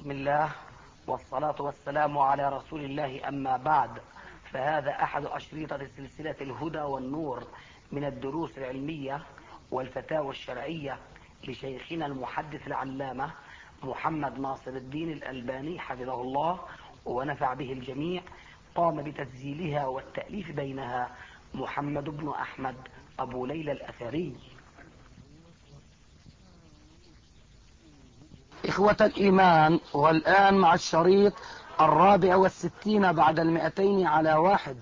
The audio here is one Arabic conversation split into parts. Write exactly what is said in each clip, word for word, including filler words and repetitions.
بسم الله والصلاة والسلام على رسول الله، أما بعد، فهذا أحد أشريطة سلسلة الهدى والنور من الدروس العلمية والفتاوى الشرعية لشيخنا المحدث العلامة محمد ناصر الدين الألباني حفظه الله ونفع به الجميع. قام بتسجيلها والتأليف بينها محمد بن أحمد أبو ليلى الأثري. إخوة الإيمان، والآن مع الشريط الرابع والستين بعد المئتين على واحد.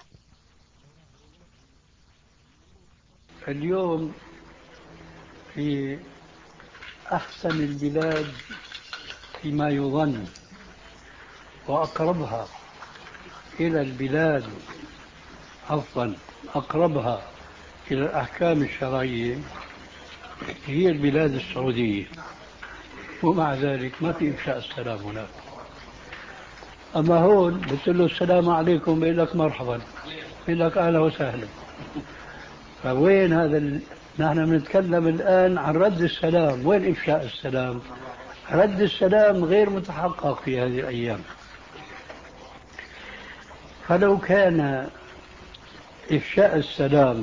اليوم في أحسن البلاد فيما يظن وأقربها إلى البلاد، عفوا أقربها إلى الأحكام الشرعية هي البلاد السعودية، ومع ذلك ما في إفشاء السلام هناك. أما هون بتقول له السلام عليكم بيقول لك مرحبا، بيقول لك أهلا وسهلا. فوين هذا ال... نحن بنتكلم الآن عن رد السلام، وين إفشاء السلام؟ رد السلام غير متحقق في هذه الأيام. فلو كان إفشاء السلام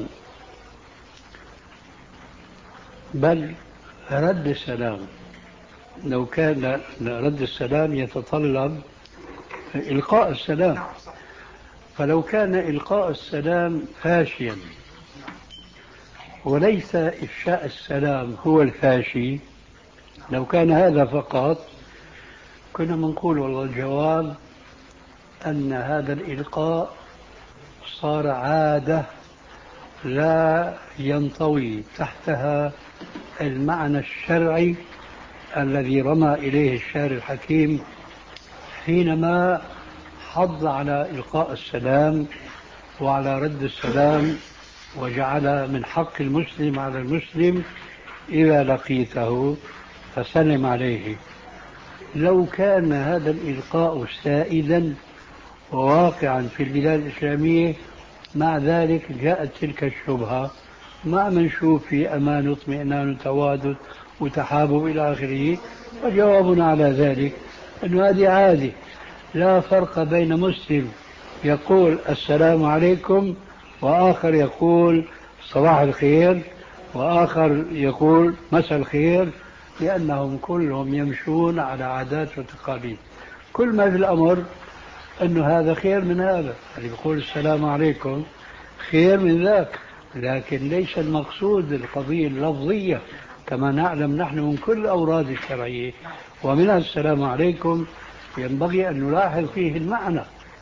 بل رد السلام لو كان رد السلام يتطلب إلقاء السلام، فلو كان إلقاء السلام فاشيا وليس إفشاء السلام هو الفاشي، لو كان هذا فقط كنا منقول والله الجواب أن هذا الإلقاء صار عادة لا ينطوي تحتها المعنى الشرعي الذي رمى إليه الشاعر الحكيم حينما حض على إلقاء السلام وعلى رد السلام، وجعل من حق المسلم على المسلم إذا لقيته فسلم عليه. لو كان هذا الإلقاء سائدا وواقعا في البلاد الإسلامية، مع ذلك جاءت تلك الشبهة، ما منشوف في أمان واطمئنان وتوادد وتحابب إلى آخره. فجوابنا على ذلك أن هذه عادة، لا فرق بين مسلم يقول السلام عليكم وآخر يقول صباح الخير وآخر يقول مساء الخير، لأنهم كلهم يمشون على عادات وتقاليد. كل ما في الأمر أنه هذا خير من هذا، اللي يقول السلام عليكم خير من ذاك، لكن ليس المقصود القضية اللفظية كما نعلم نحن من كل الأوراد الشرعية، ومنها السلام عليكم ينبغي أن نلاحظ فيه المعنى.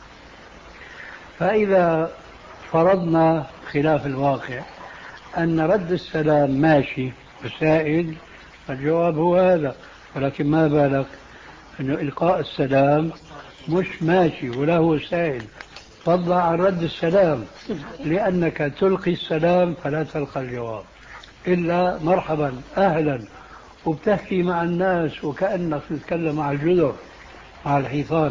فإذا فرضنا خلاف الواقع أن رد السلام ماشي وسائد، الجواب هو هذا. ولكن ما بالك أنه إلقاء السلام مش ماشي ولا هو سائل، فضلا عن رد السلام، لأنك تلقي السلام فلا تلقى الجواب إلا مرحبا أهلا، وبتحكي مع الناس وكأنك تتكلم مع الجدر مع الحيطان،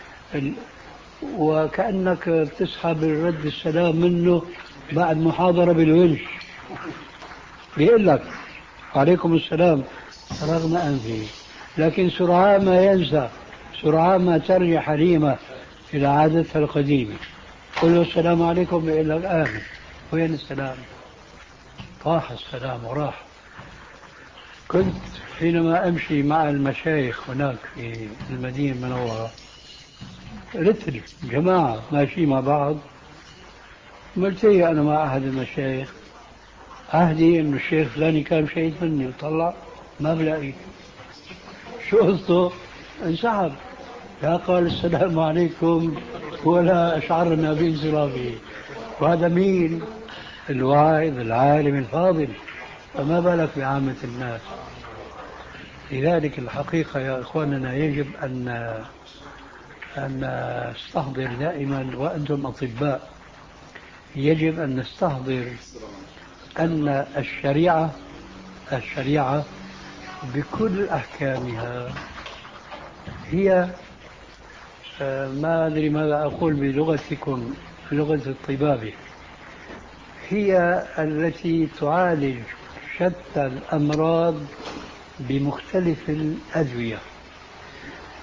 وكأنك بتسحب رد السلام منه بعد محاضرة بالونش، بيقول لك عليكم السلام رغم أنفه، لكن سرعان ما ينسى، سرعان ما ترجع حليمة إلى عادتها القديمة، قل له السلام عليكم بيقول لك آمين. وين السلام؟ طاح السلام وراح. كنت حينما أمشي مع المشايخ هناك في المدينة المنورة، رتل جماعة ماشي مع بعض، ملتقي أنا مع أحد المشايخ، عهدي إنه الشيخ فلاني كان شهيد مني، وطلع ما بلاقي شو قصته، انسحب، لا قال السلام عليكم ولا أشعرنا بانصرافه. وهذا مين؟ الواعظ العالم الفاضل، فما بالك بعامة الناس. لذلك الحقيقة يا إخواننا يجب أن أن نستحضر دائما، وأنتم أطباء، يجب أن نستحضر أن الشريعة الشريعة بكل أحكامها هي، ما أدري ماذا أقول بلغتكم لغة الطبابة، هي التي تعالج شتى الأمراض بمختلف الأدوية.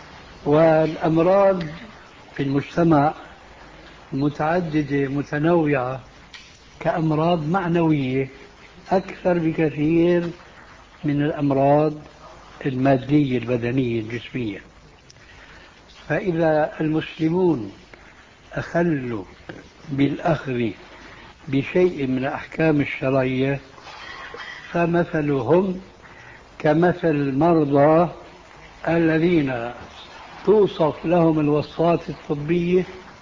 والأمراض في المجتمع متعددة متنوعة كأمراض معنوية أكثر بكثير من الأمراض المادية البدنية الجسمية. فإذا المسلمون أخلوا بالأخذ بشيء من الأحكام الشرعية فمثلهم كمثل المرضى الذين توصف لهم الوصفات الطبية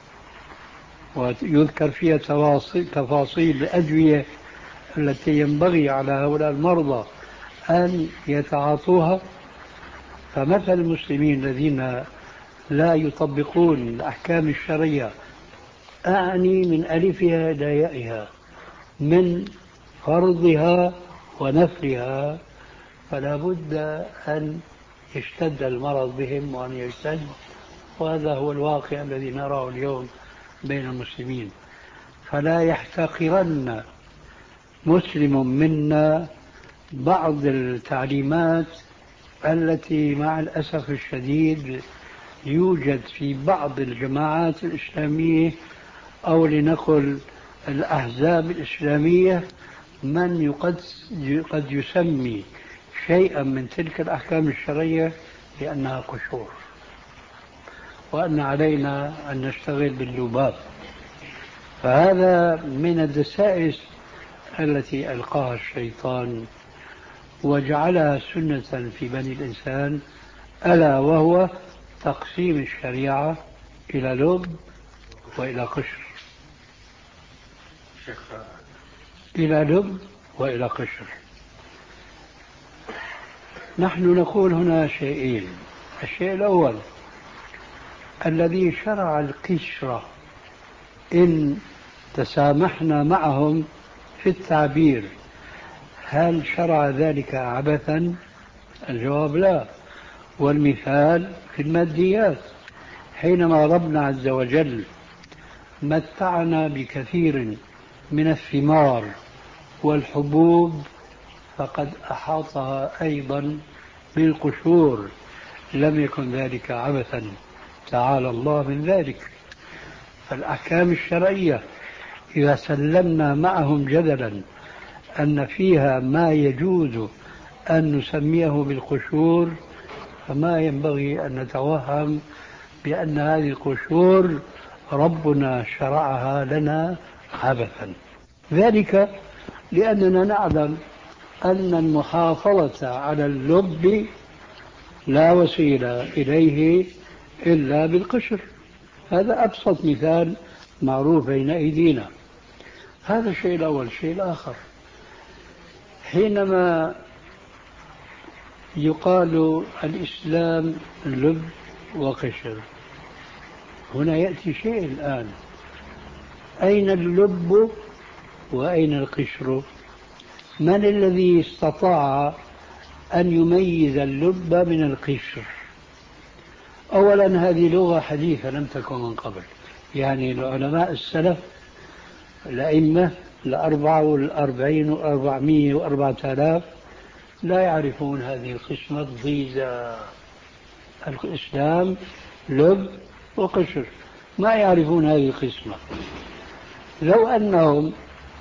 ويذكر فيها تفاصيل الأدوية التي ينبغي على هؤلاء المرضى أن يتعاطوها. فمثل المسلمين الذين لا يطبقون الأحكام الشرعية، أعني من ألفها إلى يائها، من فرضها ونفلها، فلا بد أن يشتد المرض بهم وأن يشتد. وهذا هو الواقع الذي نراه اليوم بين المسلمين. فلا يحتقرن مسلم منا بعض التعليمات التي مع الأسف الشديد يوجد في بعض الجماعات الإسلامية أو لنقل الأحزاب الإسلامية من قد يسمي شيئا من تلك الأحكام الشرعية لأنها قشور، وأن علينا أن نشتغل باللباب. فهذا من الدسائس التي ألقاها الشيطان وجعلها سنة في بني الإنسان، ألا وهو تقسيم الشريعة إلى لب وإلى قشر، إلى لب وإلى قشر. نحن نقول هنا شيئين. الشيء الأول الذي شرع القشرة إن تسامحنا معهم في التعبير، هل شرع ذلك عبثا؟ الجواب لا. والمثال في الماديات، حينما ربنا عز وجل متعنا بكثير من الثمار والحبوب فقد أحاطها أيضا بالقشور، لم يكن ذلك عبثا، تعالى الله من ذلك. فالأحكام الشرعية إذا سلمنا معهم جدلا أن فيها ما يجوز أن نسميه بالقشور، فما ينبغي أن نتوهم بأن هذه القشور ربنا شرعها لنا عبثا. ذلك لأننا نعلم أن المحافظة على اللب لا وسيلة إليه إلا بالقشر. هذا أبسط مثال معروف بين أيدينا. هذا الشيء الأول. الشيء الآخر، حينما يقال الإسلام لب وقشر، هنا يأتي شيء الآن، أين اللب وأين القشر؟ من الذي استطاع أن يميز اللب من القشر؟ أولا هذه لغة حديثة لم تكن من قبل، يعني العلماء السلف الأئمة الأربعة والأربعين والأربعمية وأربعة آلاف لا يعرفون هذه القسمة الضيزة. الإسلام لب وقشر، ما يعرفون هذه القسمة. لو أنهم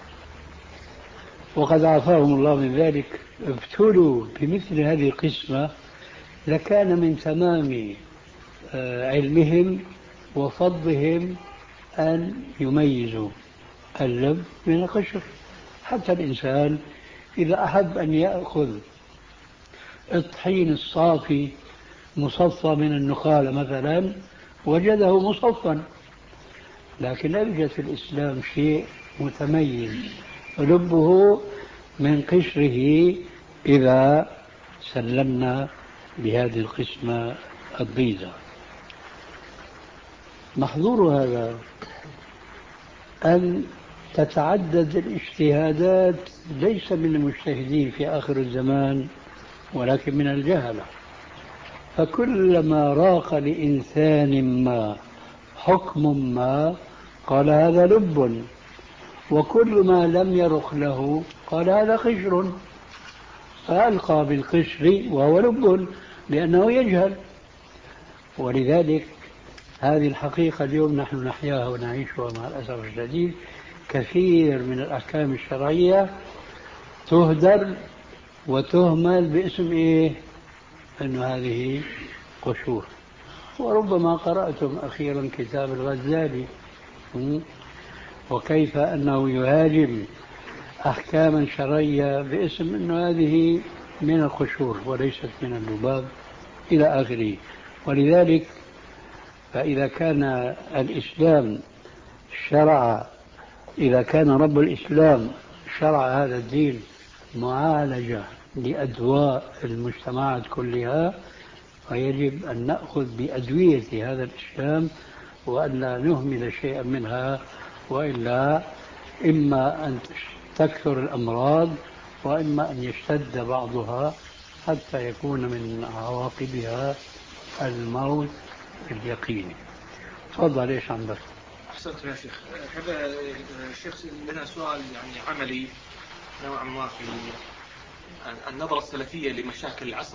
وقد عافاهم الله من ذلك ابتلوا بمثل هذه القسمة لكان من تمام علمهم وفضلهم أن يميزوا اللب من القشر. حتى الإنسان إذا أحب أن يأخذ الطحين الصافي مصفى من النخالة مثلا وجده مصفا، لكن لا يوجد في الإسلام شيء متميز لبه من قشره إذا سلمنا بهذه القسمة الضيزة. محظور هذا أن تتعدد الاجتهادات ليس من المجتهدين في آخر الزمان ولكن من الجهلة. فكلما راق لإنسان ما حكم ما قال هذا لب، وكل ما لم يرق له قال هذا قشر، فألقى بالقشر وهو لب لأنه يجهل. ولذلك هذه الحقيقة اليوم نحن نحياها ونعيشها مع الأسف الشديد. كثير من الأحكام الشرعية تهدر وتهمل باسم إيه؟ أنه هذه قشور. وربما قرأتم أخيرا كتاب الغزالي وكيف أنه يهاجم أحكاما شرعية باسم أنه هذه من القشور وليست من اللباب إلى آخره. ولذلك فإذا كان الإسلام شرع إذا كان رب الإسلام شرع هذا الدين معالجة لأدواء المجتمعات كلها، فيجب أن نأخذ بأدوية هذا الإسلام وأن لا نهمل شيئا منها، وإلا إما أن تكثر الأمراض وإما أن يشتد بعضها حتى يكون من عواقبها الموت اليقيني. تفضل، ايش عندك؟ أحسنت يا شيخ. هذا الشيخ لنا سؤال يعني عملي نوعا ما في النظرة السلفية لمشاكل العصر.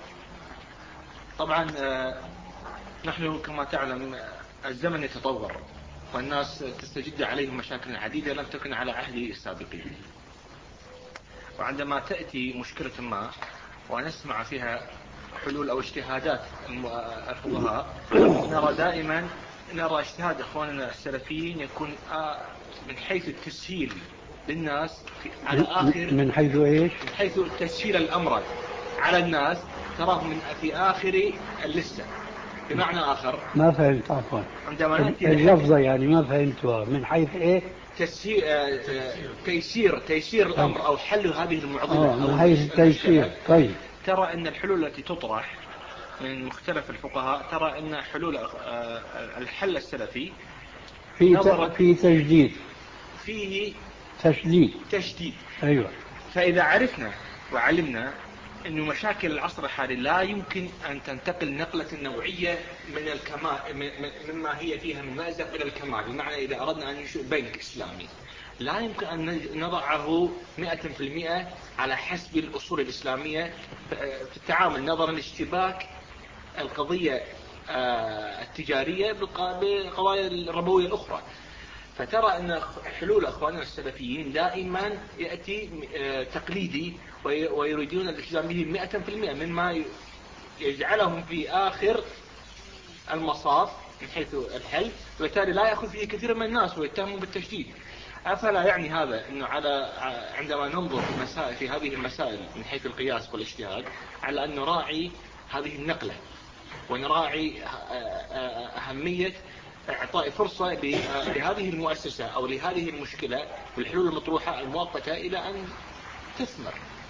طبعا نحن كما تعلم الزمن يتطور والناس تستجد عليهم مشاكل عديدة لم تكن على عهد السابقين، وعندما تأتي مشكلة ما ونسمع فيها حلول أو اجتهادات الفقهاء نرى دائما نرى اجتهاد إخواننا السلفيين يكون من حيث التسهيل للناس على آخر من حيث إيش؟ من حيث تسهيل الأمر على الناس تراه من في آخر اللستة. بمعنى آخر ما فهمت عفوا عندما نأتي اللفظة يعني ما فهمتها. من حيث إيه؟ تسهيل تيسير تيسير الأمر أو حل هذه المعضلة آه من حيث التيسير. طيب ترى أن الحلول التي تطرح من مختلف الفقهاء ترى أن حلول الحل السلفي في في تجديد فيه تشديد تشديد أيوة. فإذا عرفنا وعلمنا أن مشاكل العصر الحالي لا يمكن أن تنتقل نقلة نوعية من الكمال مما هي فيها من مأزق إلى الكمال، بمعنى إذا أردنا أن ننشئ بنك إسلامي لا يمكن أن نضعه مئة في المئة على حسب الأصول الإسلامية في التعامل نظرا لاشتباك القضية التجارية بالقضايا الربوية الأخرى. فترى أن حلول أخواننا السلفيين دائما يأتي تقليدي ويريدون الالتزام به مئة في المئة مما يجعلهم في آخر المصاف من حيث الحل، وبالتالي لا يأخذ فيه كثير من الناس ويتهمون بالتشديد. أفلا يعني هذا أنه على عندما ننظر في مسائل في هذه المسائل من حيث القياس والاجتهاد على أن نراعي هذه النقلة ونراعي أهمية إعطاء فرصة لهذه المؤسسة أو لهذه المشكلة والحلول المطروحة المؤقتة إلى أن تثمر.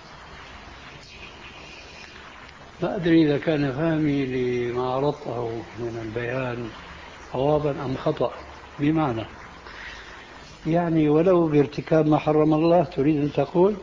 لا أدري إذا كان فهمي لما عرضته من البيان صوابا أم خطأ. بمعنى يعني ولو بارتكاب ما حرم الله تريد أن تقول؟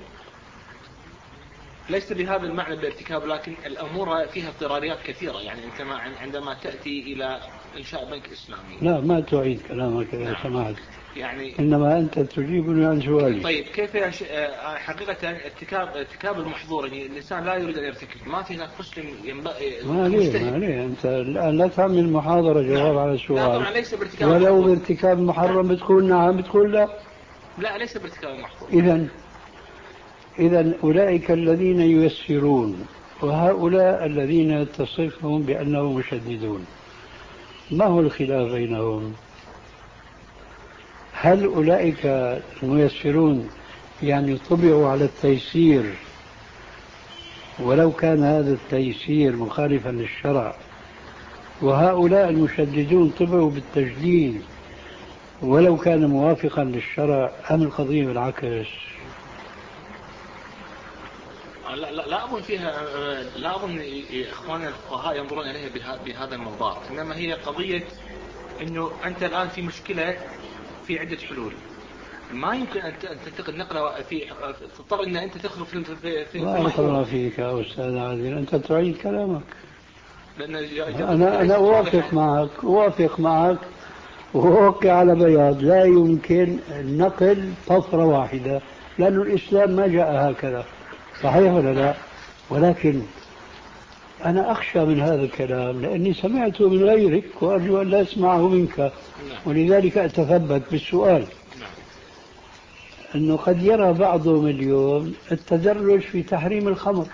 ليس بهذا المعنى بارتكاب، لكن الأمور فيها اضطراريات كثيرة. يعني أنت عندما تأتي إلى إنشاء بنك إسلامي لا ما تعيد كلامك إذا سمحت. يعني إنما أنت تجيبني عن سؤالي. طيب كيف يش... حقيقة ارتكاب ارتكاب المحظور يعني الإنسان لا يريد أن يرتكب ما في هناك مسلم ينبغي ما ليه ما ليه أنت الآن لا تعمل محاضرة جواب على السؤال. لا ليس بارتكاب ولو بارتكاب محرم بتقول نعم بتقول لا. لا ليس بارتكاب محظور. إذا إذا أولئك الذين ييسرون وهؤلاء الذين تصفهم بأنهم مشددون ما هو الخلاف بينهم؟ هل أولئك الميسرون يعني طبعوا على التيسير ولو كان هذا التيسير مخالفا للشرع، وهؤلاء المشددون طبعوا بالتجديد ولو كان موافقا للشرع، أم القضية بالعكس؟ لا لا لا أظن فيها لا أظن إخواننا الفقهاء ينظرون إليها بهذا المنظار، إنما هي قضية إنه أنت الآن في مشكلة في عدة حلول ما يمكن أن تنتقل نقلة في تضطر أن أنت تدخل في في في ما أقرأ فيك يا أستاذ عادل أنت تعيد كلامك. لأن أنا أنا أوافق معك أوافق معك وأوقع على بياض لا يمكن نقل طفرة واحدة لأن الإسلام ما جاء هكذا، صحيح ولا لا؟ ولكن أنا أخشى من هذا الكلام لأني سمعته من غيرك وأرجو أن لا أسمعه منك، ولذلك أتثبت بالسؤال. أنه قد يرى بعضهم اليوم التدرج في تحريم الخمر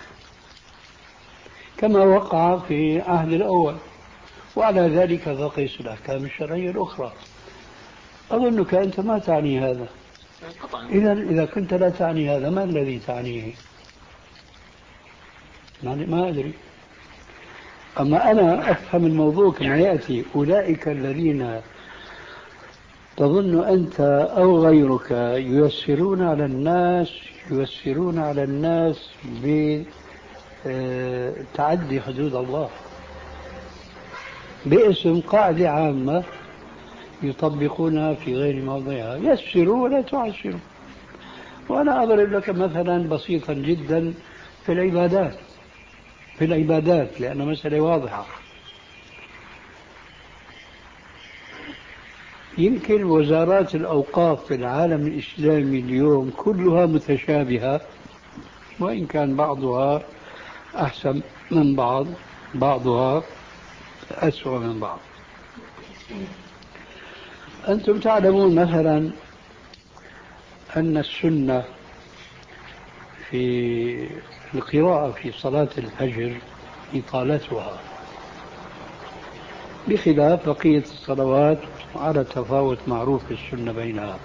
كما وقع في عهد الأول، وعلى ذلك فقيس الأحكام الشرعية الأخرى. أظنك أنت ما تعني هذا. إذا إذا كنت لا تعني هذا ما الذي تعنيه؟ يعني ما أدري. أما أنا أفهم الموضوع كما يأتي. أولئك الذين تظن أنت أو غيرك ييسرون على الناس ييسرون على الناس بتعدي حدود الله باسم قاعدة عامة يطبقونها في غير موضعها. يسروا ولا تعسروا. وأنا أضرب لك مثلا بسيطا جدا في العبادات في العبادات لأنه مسألة واضحة. يمكن وزارات الأوقاف في العالم الإسلامي اليوم كلها متشابهة، وإن كان بعضها أحسن من بعض بعضها أسوأ من بعض. أنتم تعلمون مثلا أن السنة في القراءة في صلاة الفجر إطالتها بخلاف بقية الصلوات على تفاوت معروف في السنة بينها.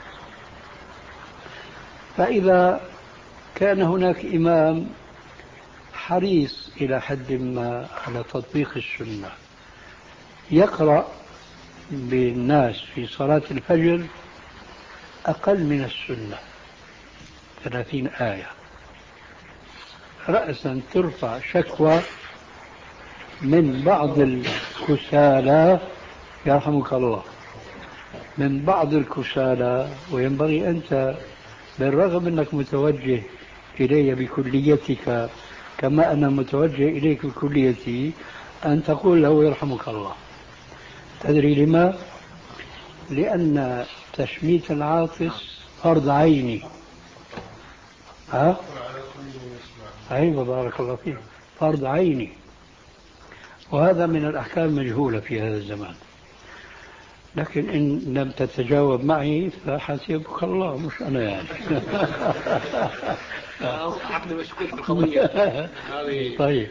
فإذا كان هناك إمام حريص إلى حد ما على تطبيق السنة يقرأ بالناس في صلاة الفجر أقل من السنة ثلاثين آية، رأسا ترفع شكوى من بعض الكسالى يرحمك الله من بعض الكسالى. وينبغي أنت بالرغم أنك متوجه إلي بكليتك كما أنا متوجه إليك بكليتي أن تقول له يرحمك الله. تدري لما؟ لأن تشميت العاطس فرض عيني. ها؟ أيوة بارك الله فيك، فرض عيني، وهذا من الأحكام المجهولة في هذا الزمان. لكن إن لم تتجاوب معي فحسبك الله مش أنا يعني. عقد مشكور في القضية. طيب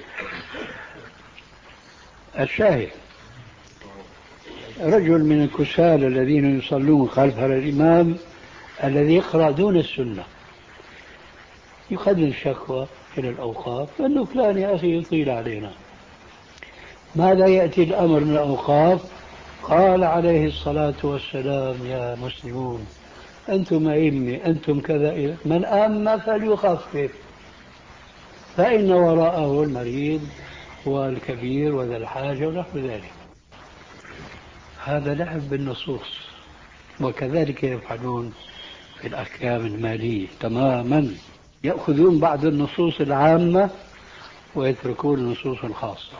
الشاهد رجل من الكسالى الذين يصلون خلف الإمام الذي يقرأ دون السنة يقدم شكوى إلى الأوقاف أنه فلان يا أخي يطيل علينا. ماذا يأتي الأمر من الأوقاف؟ قال عليه الصلاة والسلام يا مسلمون أنتم أئمة أنتم كذا، من أم فليخفف فإن وراءه المريض والكبير وذا الحاجة ونحو ذلك. هذا لعب بالنصوص، وكذلك يفعلون في الأحكام المالية تماما. يأخذون بعض النصوص العامة ويتركون النصوص الخاصة.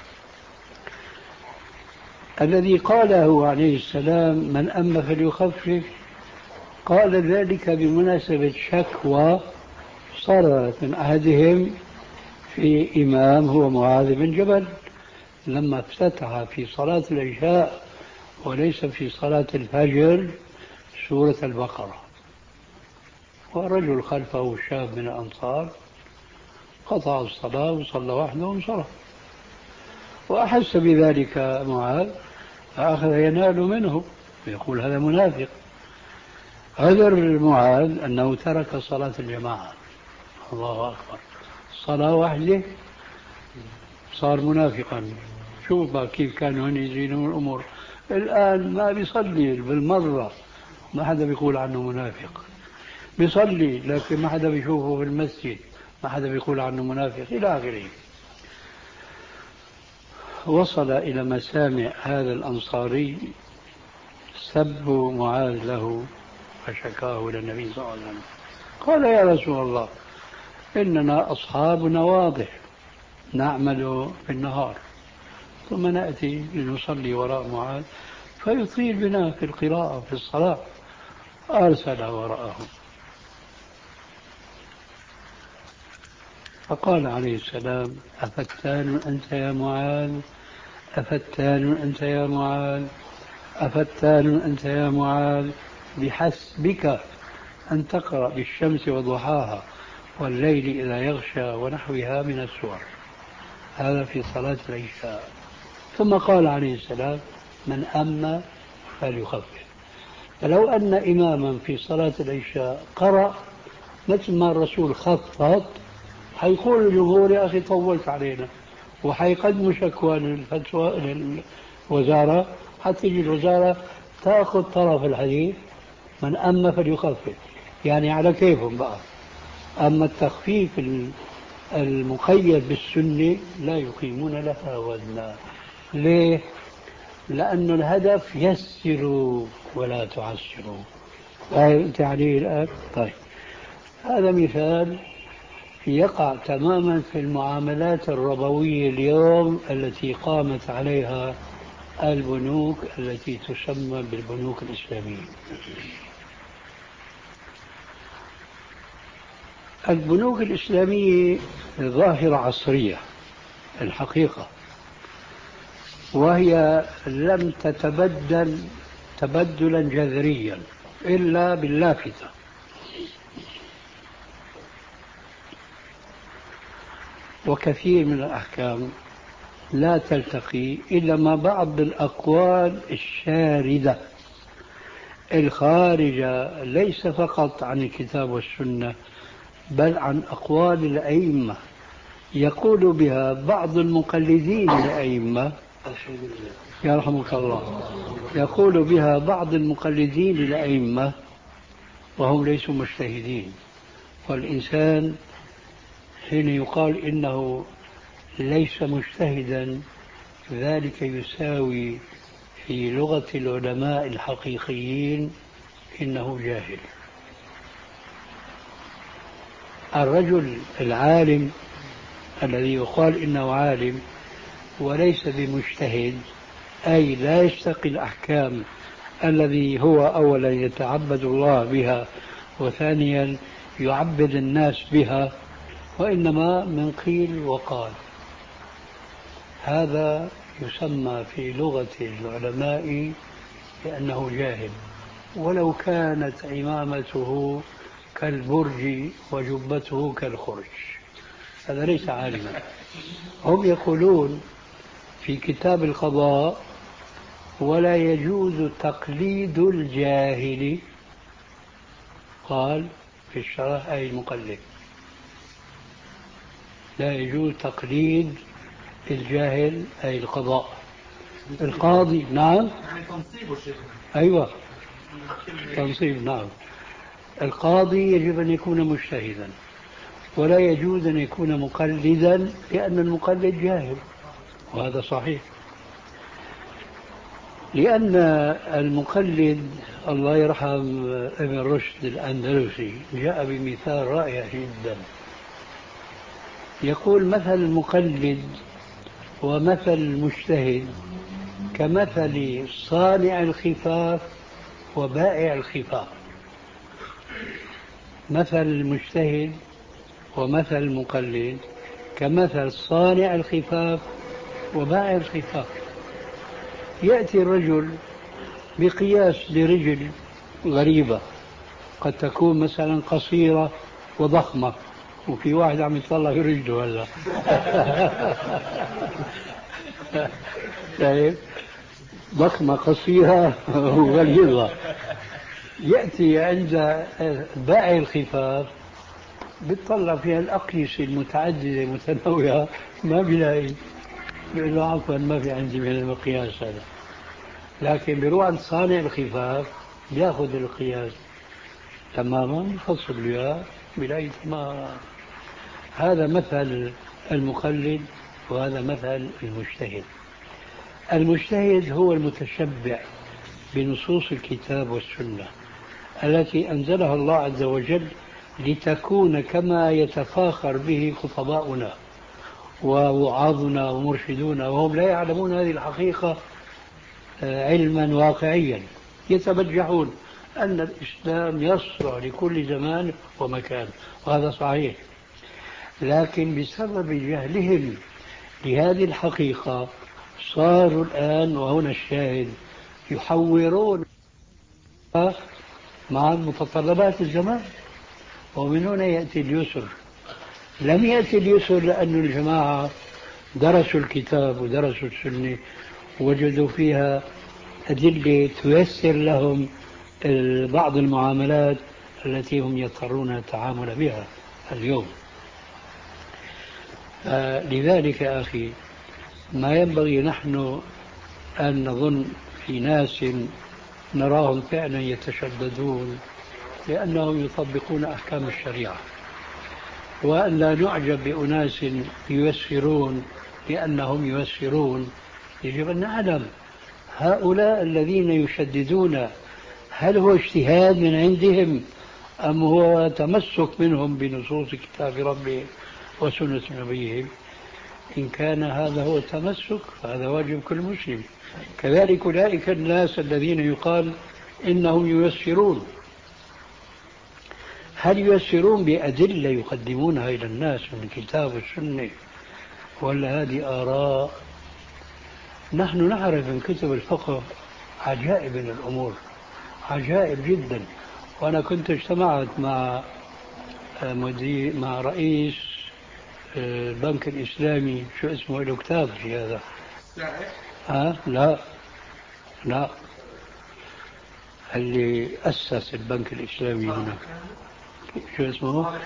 الذي قاله عليه السلام من أم فليخفف قال ذلك بمناسبة شكوى صارت من أحدهم في إمام هو معاذ بن جبل لما افتتح في صلاة العشاء وليس في صلاة الفجر سورة البقرة، ورجل خلفه شاب من الأنصار قطع الصلاة وصلى وحده وانصرف، وأحس بذلك معاذ فأخذ ينال منه ويقول هذا منافق. عذر معاذ أنه ترك صلاة الجماعة. الله أكبر، صلاة واحدة صار منافقا. شوف كيف كانوا هن يزينون الأمور. الآن ما بيصلي بالمرة ما حدا بيقول عنه منافق، بيصلي لكن ما حدا بيشوفه في المسجد ما حدا بيقول عنه منافق إلى آخره. وصل إلى مسامع هذا الأنصاري سب معاذ له فشكاه إلى النبي صلى الله عليه وسلم. قال يا رسول الله إننا أصحابنا واضح نعمل في النهار ثم نأتي لنصلي وراء معاذ فيطيل بنا في القراءة في الصلاة. أرسل وراءه. فقال عليه السلام: أفتان أنت يا معاذ، أفتان أنت يا معاذ، أفتان أنت يا معاذ، بحسبك أن تقرأ بالشمس وضحاها والليل إذا يغشى ونحوها من السور. هذا في صلاة العشاء. ثم قال عليه السلام: من أما فليخفف. فلو أن إماما في صلاة العشاء قرأ مثل ما الرسول خفض، حيقول الجمهور: يا أخي طولت علينا، وحيقدموا شكوى للفتوى للوزارة، حتى تجي الوزارة تأخذ طرف الحديث من أما فليخفف، يعني على كيفهم بقى. أما التخفيف المقيد بالسنة لا يقيمون لها وزنا. ليه؟ لأن الهدف يسروا ولا تعسروا. فهمت عليه الآن؟ طيب، هذا مثال يقع تماما في المعاملات الربوية اليوم التي قامت عليها البنوك التي تسمى بالبنوك الإسلامية. البنوك الإسلامية ظاهرة عصرية الحقيقة، وهي لم تتبدل تبدلا جذريا إلا باللافتة. وكثير من الأحكام لا تلتقي إلا مع بعض الأقوال الشاردة الخارجة ليس فقط عن الكتاب والسنة، بل عن أقوال الأئمة يقول بها بعض المقلدين للأئمة. يرحمك الله. يقول بها بعض المقلدين للأئمة وهم ليسوا مجتهدين. والإنسان حين يقال إنه ليس مجتهدا، ذلك يساوي في لغة العلماء الحقيقيين إنه جاهل. الرجل العالم الذي يقال إنه عالم وليس بمجتهد، أي لا يستقي الأحكام الذي هو أولا يتعبد الله بها وثانيا يعبد الناس بها، وإنما من قيل وقال. هذا يسمى في لغة العلماء بأنه جاهل، ولو كانت عمامته كالبرج وجبته كالخرج، هذا ليس عالما. هم يقولون في كتاب القضاء: ولا يجوز تقليد الجاهل. قال في الشرح أي المقلد، لا يجوز تقليد الجاهل أي القضاء. القاضي نعم، أيوة تنصيب نعم. القاضي يجب أن يكون مجتهدا، ولا يجوز أن يكون مقلدا لأن المقلد جاهل، وهذا صحيح. لأن المقلد الله يرحم ابن رشد الأندلسي جاء بمثال رائع جدا. يقول: مثل المقلد ومثل المجتهد كمثل صانع الخفاف وبائع الخفاف. مثل المجتهد ومثل المقلد كمثل صانع الخفاف وبائع الخفاف. يأتي الرجل بقياس لرجل غريبة، قد تكون مثلا قصيرة وضخمة، وفي واحد عم يطلع في رجله هلا طيب، ضخمة قصيرة وغليظة. يأتي عند بائع الخفاف بيطلع فيها الأقيسة المتعددة المتنوعة، ما بيلاقي، بيقول له: عفوا ما في عندي من المقياس هذا. لكن بيروح عند صانع الخفاف بياخذ القياس تماما، يفصل له بيلاقي تمام. هذا مثل المقلد وهذا مثل المجتهد. المجتهد هو المتشبع بنصوص الكتاب والسنة التي أنزلها الله عز وجل لتكون كما يتفاخر به خطباؤنا ووعاظنا ومرشدونا، وهم لا يعلمون هذه الحقيقة علما واقعيا، يتبجحون أن الإسلام يصلح لكل زمان ومكان، وهذا صحيح. لكن بسبب جهلهم لهذه الحقيقة صاروا الآن، وهنا الشاهد، يحورون مع متطلبات الزمان. ومن هنا يأتي اليسر. لم يأتي اليسر لأن الجماعة درسوا الكتاب ودرسوا السنة ووجدوا فيها أدلة تيسر لهم بعض المعاملات التي هم يضطرون التعامل بها اليوم. لذلك يا أخي ما ينبغي نحن أن نظن في ناس نراهم فعلا يتشددون لأنهم يطبقون أحكام الشريعة، وأن لا نعجب بأناس ييسرون لأنهم ييسرون. يجب أن نعلم هؤلاء الذين يشددون هل هو اجتهاد من عندهم أم هو تمسك منهم بنصوص كتاب ربهم وسنة نبيهم؟ إن كان هذا هو التمسك فهذا واجب كل مسلم. كذلك أولئك الناس الذين يقال إنهم ييسرون، هل ييسرون بأدلة يقدمونها إلى الناس من الكتاب والسنة ولا هذه آراء؟ نحن نعرف من كتب الفقه عجائب من الأمور، عجائب جدا. وأنا كنت اجتمعت مع مدير مع رئيس البنك الإسلامي، شو اسمه له كتاب في هذا؟ ها؟ لا لا، اللي أسس البنك الإسلامي هنا شو اسمه؟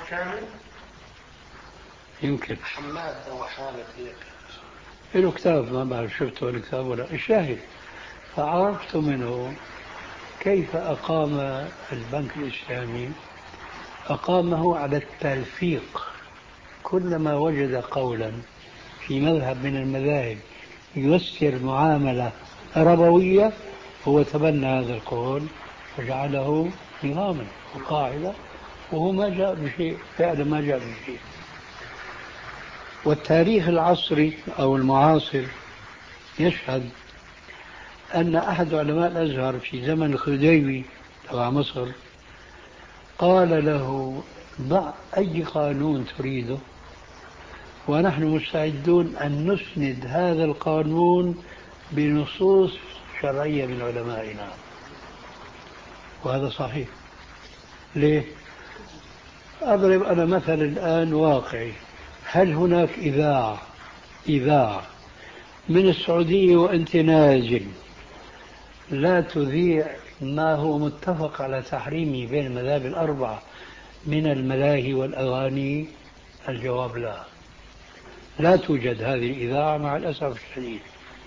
يمكن حماد أو حامد هيك له كتاب، ما بعرف شفته الكتاب ولا. الشاهد فعرفت منه كيف أقام البنك الإسلامي، أقامه على التلفيق. كلما وجد قولا في مذهب من المذاهب ييسر معاملة ربوية هو تبنى هذا القول وجعله نظاما وقاعدة، وهو ما جاء بشيء، فعلا ما جاء بشيء. والتاريخ العصري أو المعاصر يشهد أن أحد علماء الأزهر في زمن الخديوي تبع مصر قال له ضع أي قانون تريده ونحن مستعدون أن نسند هذا القانون بنصوص شرعية من علمائنا. وهذا صحيح. ليه؟ أضرب أنا مثل الآن واقعي. هل هناك إذاعة إذاعة من السعودية وأنت نازل لا تذيع ما هو متفق على تحريمه بين المذاهب الأربعة من الملاهي والأغاني؟ الجواب لا، لا توجد هذه الإذاعة مع الأسف الشديد.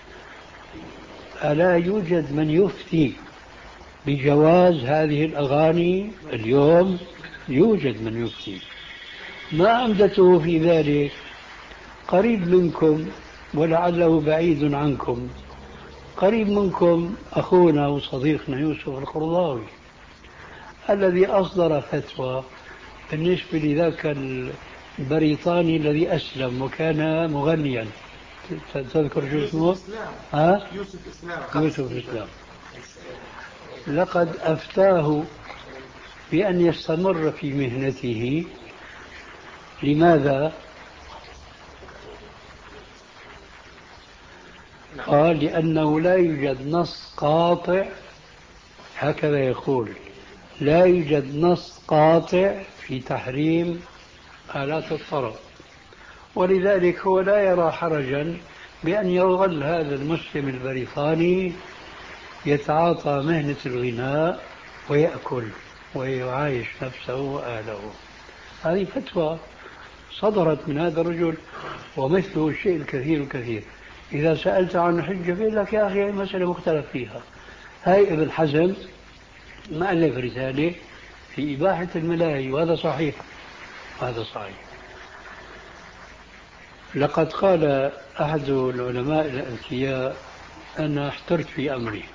ألا يوجد من يفتي بجواز هذه الأغاني اليوم؟ يوجد من يفتي. ما عمدته في ذلك؟ قريب منكم ولعله بعيد عنكم، قريب منكم أخونا وصديقنا يوسف القرضاوي الذي أصدر فتوى بالنسبة لذاك البريطاني الذي أسلم وكان مغنيا. تذكر شو اسمه؟ ها؟ يوسف إسلام. يوسف إسلام. لقد أفتاه بأن يستمر في مهنته. لماذا؟ قال لأنه لا يوجد نص قاطع، هكذا يقول، لا يوجد نص قاطع في تحريم آلات الطرب، ولذلك هو لا يرى حرجا بأن يظل هذا المسلم البريطاني يتعاطى مهنة الغناء ويأكل ويعايش نفسه وأهله. هذه فتوى صدرت من هذا الرجل، ومثله الشيء الكثير الكثير. إذا سألت عن حجة يقول لك يا أخي مسألة مختلف فيها. هاي ابن حزم ما ألف رسالة في إباحة الملاهي، وهذا صحيح، هذا صحيح. لقد قال أحد العلماء الأذكياء: أنا احترت في أمري،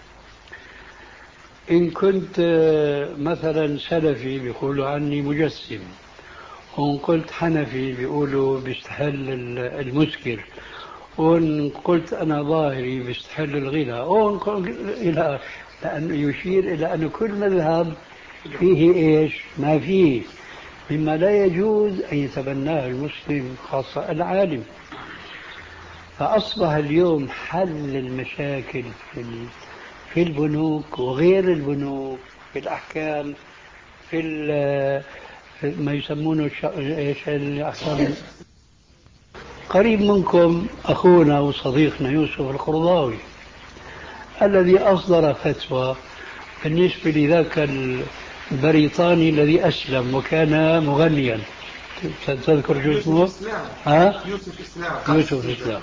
إن كنت مثلا سلفي بيقولوا عني مجسم، وإن قلت حنفي بيقولوا بيستحل المسكر، وإن قلت أنا ظاهري بيستحل الغنى، وإن قلت إلى لأنه يشير إلى أن كل مذهب فيه إيش ما فيه. مما لا يجوز أن يتبناه المسلم خاصة العالم. فأصبح اليوم حل المشاكل في في البنوك وغير البنوك، في الأحكام، في ما يسمونه ايش الأحكام. قريب منكم أخونا وصديقنا يوسف القرضاوي الذي أصدر فتوى بالنسبة لذاك البريطاني الذي أسلم وكان مغنيا. تذكر اسمه؟ ها؟ يوسف إسلام. يوسف إسلام.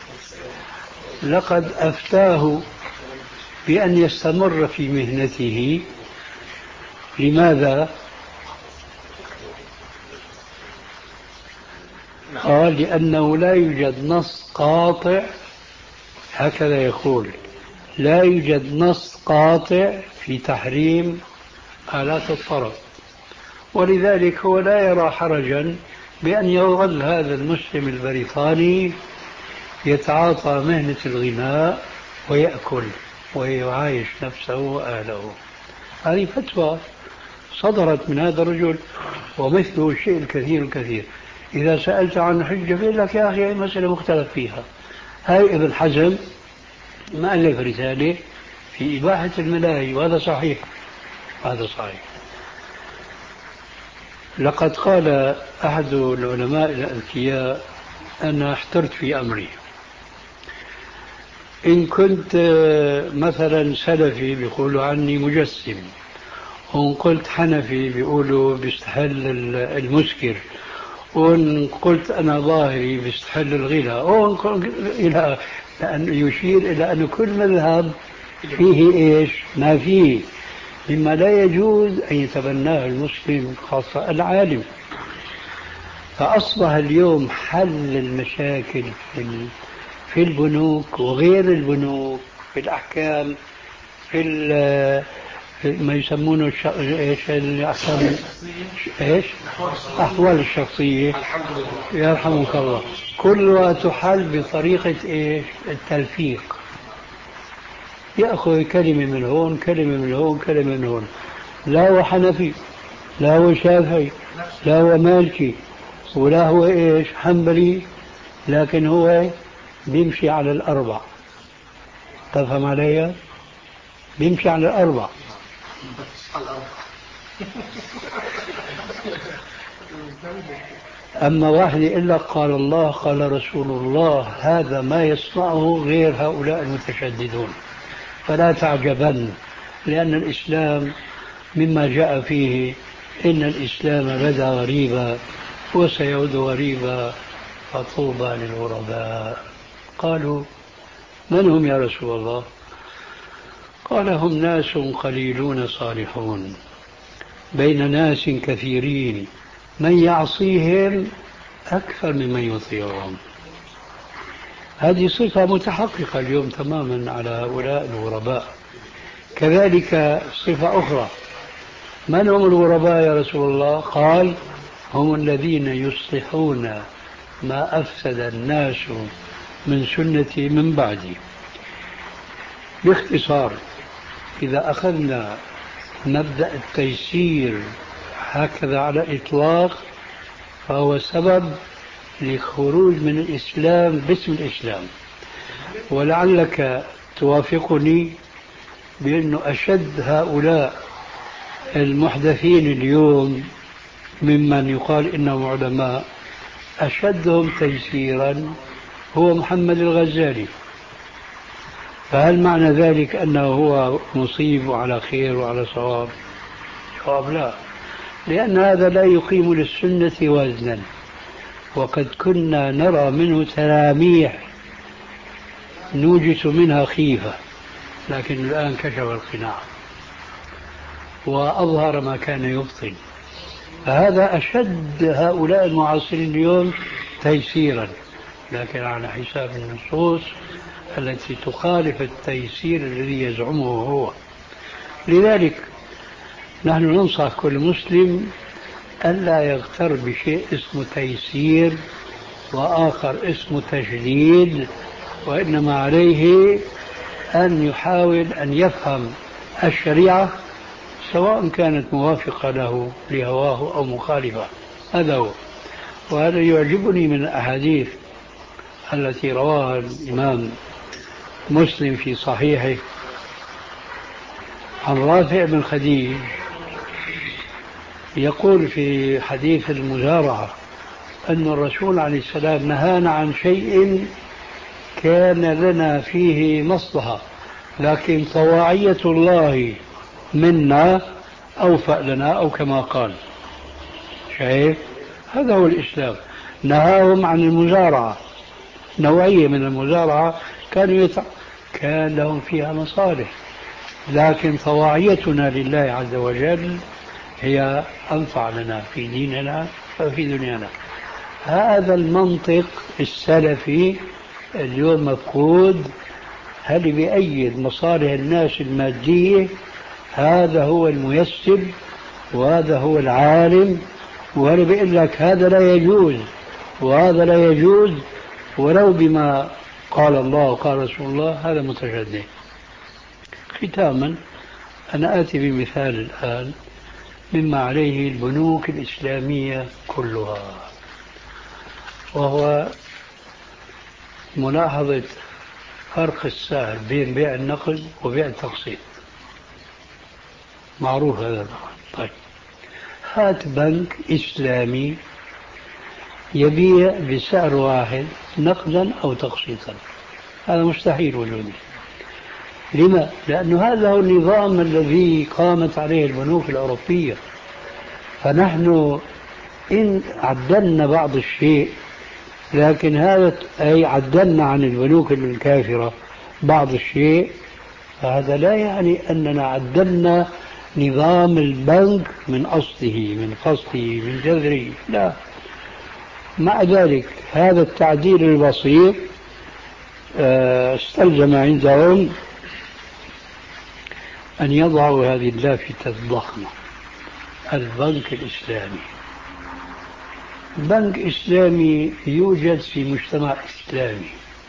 لقد أفتاه بأن يستمر في مهنته. لماذا؟ قال لأنه لا يوجد نص قاطع، هكذا يقول، لا يوجد نص قاطع في تحريم آلات الطرب، ولذلك هو لا يرى حرجا بأن يظل هذا المسلم البريطاني يتعاطى مهنة الغناء ويأكل ويعايش نفسه وأهله. هذه فتوى صدرت من هذا الرجل، ومثله الشيء الكثير الكثير. إذا سألت عن حجة بيقول لك يا أخي مسألة مختلف فيها. هاي ابن حزم مؤلف رسالة في إباحة الملاهي، وهذا صحيح، هذا صحيح. لقد قال أحد العلماء الأذكياء: أنا احترت في أمري، إن كنت مثلا سلفي بيقولوا عني مجسم، وإن قلت حنفي بيقولوا بيستحل المسكر، وإن قلت أنا ظاهري بيستحل الغناء، وإن قلت إلى أن يشير إلى أن كل مذهب فيه إيش ما فيه مما لا يجوز أن يتبناه المسلم خاصة العالم. فأصبح اليوم حل المشاكل في في البنوك وغير البنوك، في الأحكام، في ما يسمونه ايش الأحكام ايش الأحوال الشخصية، الحمد لله يرحمك الله، كلها تحل بطريقة ايش التلفيق. يأخذ كلمة من هون كلمة من هون كلمة من هون، لا هو حنفي، لا هو شافعي، لا هو مالكي، ولا هو ايش حنبلي، لكن هو بيمشي على الأربع. تفهم علي؟ بيمشي على الأربع. أما واحد يقول لك قال الله قال رسول الله، هذا ما يصنعه غير هؤلاء المتشددون. فلا تعجبن، لأن الإسلام مما جاء فيه إن الإسلام بدا غريبا وسيعود غريبا فطوبى للغرباء. قالوا: من هم يا رسول الله؟ قال: هم ناس قليلون صالحون بين ناس كثيرين من يعصيهم أكثر ممن يطيعهم. هذه صفة متحققة اليوم تماما على هؤلاء الغرباء. كذلك صفة أخرى: من هم الغرباء يا رسول الله؟ قال: هم الذين يصلحون ما أفسد الناس من سنتي من بعدي. باختصار، إذا أخذنا مبدأ التيسير هكذا على الإطلاق، فهو سبب للخروج من الإسلام باسم الإسلام. ولعلك توافقني بأنه أشد هؤلاء المحدثين اليوم ممن يقال إنهم علماء، أشدهم تيسيرا هو محمد الغزالي. فهل معنى ذلك أنه هو مصيب وعلى خير وعلى صواب؟ جواب: لا، لأن هذا لا يقيم للسنة وزنا، وقد كنا نرى منه تلاميح نوجس منها خيفة، لكن الآن كشف القناع وأظهر ما كان يبطن. فهذا أشد هؤلاء المعاصرين اليوم تيسيرا، لكن على حساب النصوص التي تخالف التيسير الذي يزعمه هو. لذلك نحن ننصح كل مسلم ألا يغتر بشيء اسمه تيسير وآخر اسمه تشديد، وإنما عليه أن يحاول أن يفهم الشريعة سواء كانت موافقة له لهواه أو مخالفة. هذا هو. وهذا يعجبني من الأحاديث التي رواها الإمام مسلم في صحيحه عن رافع بن خديج يقول في حديث المزارعة أن الرسول عليه السلام نهانا عن شيء كان لنا فيه مصلحة، لكن طواعية الله منا أوفأ لنا، أو كما قال. شايف؟ هذا هو الإسلام. نهاهم عن المزارعة، نوعية من المزارعة كانوا يتع... كان لهم فيها مصالح، لكن طواعيتنا لله عز وجل هي أنفع لنا في ديننا وفي دنيانا. هذا المنطق السلفي اليوم مفقود. هل بيأيد مصالح الناس المادية؟ هذا هو الميسر وهذا هو العالم. وأنا بقول لك هذا لا يجوز وهذا لا يجوز، ولو بما قال الله وقال رسول الله هذا متشدد. ختاما أنا آتي بمثال الآن مما عليه البنوك الإسلامية كلها، وهو ملاحظة فرق السعر بين بيع النقد وبيع التقسيط. معروف هذا. طيب، هات بنك إسلامي يبيع بسعر واحد نقدا أو تقسيطا، هذا مستحيل وجوده. لما؟ لأن هذا هو النظام الذي قامت عليه البنوك الأوروبية. فنحن إن عدلنا بعض الشيء، لكن هذا أي عدلنا عن البنوك الكافرة بعض الشيء، فهذا لا يعني أننا عدلنا نظام البنك من أصله من فصله من جذره، لا. مع ذلك هذا التعديل البسيط استلزم عندهم أن يضعوا هذه اللافتة الضخمة: البنك الإسلامي. بنك إسلامي يوجد في مجتمع إسلامي.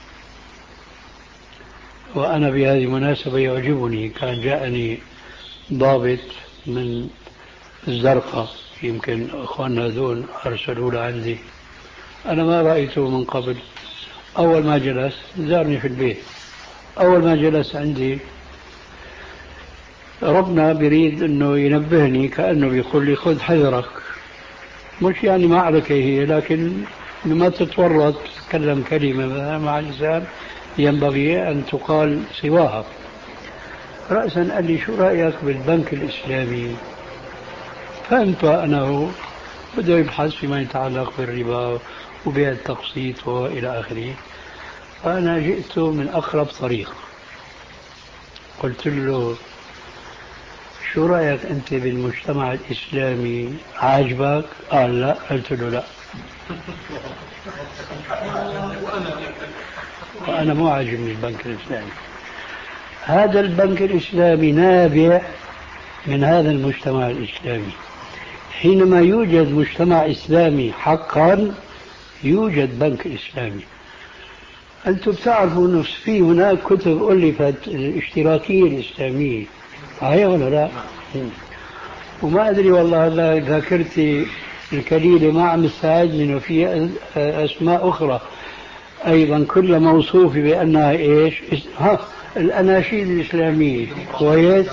وأنا بهذه المناسبة يعجبني، كان جاءني ضابط من الزرقاء، يمكن أخواننا هذول أرسلوا له عندي، أنا ما رأيته من قبل. أول ما جلس زارني في البيت، أول ما جلس عندي ربنا بريد أنه ينبهني، كأنه بيقول لي خذ حذرك. مش يعني معركة هي، لكن ما تتورط تتكلم كلمة مع الإنسان ينبغي أن تقال سواها. رأسا قال لي شو رأيك بالبنك الإسلامي؟ فهمت أنه بده يبحث فيما يتعلق بالربا وبيع التقسيط وإلى آخره. فأنا جئت من أقرب طريق، قلت له شو رأيك أنت بالمجتمع الإسلامي؟ عاجبك؟ قال لا. قلت له لا، وأنا مو عاجبني البنك الإسلامي. هذا البنك الإسلامي نابع من هذا المجتمع الإسلامي. حينما يوجد مجتمع إسلامي حقا يوجد بنك إسلامي. أنتم بتعرفوا أنه في هناك كتب ألفت الاشتراكية الإسلامية، هي ولا لا؟ وما أدري والله هلا ذاكرتي الكليلة ما عم تساعدني، وفي أسماء أخرى أيضا كلها موصوفة بأنها إيش؟ ها، الأناشيد الإسلامية. كويس.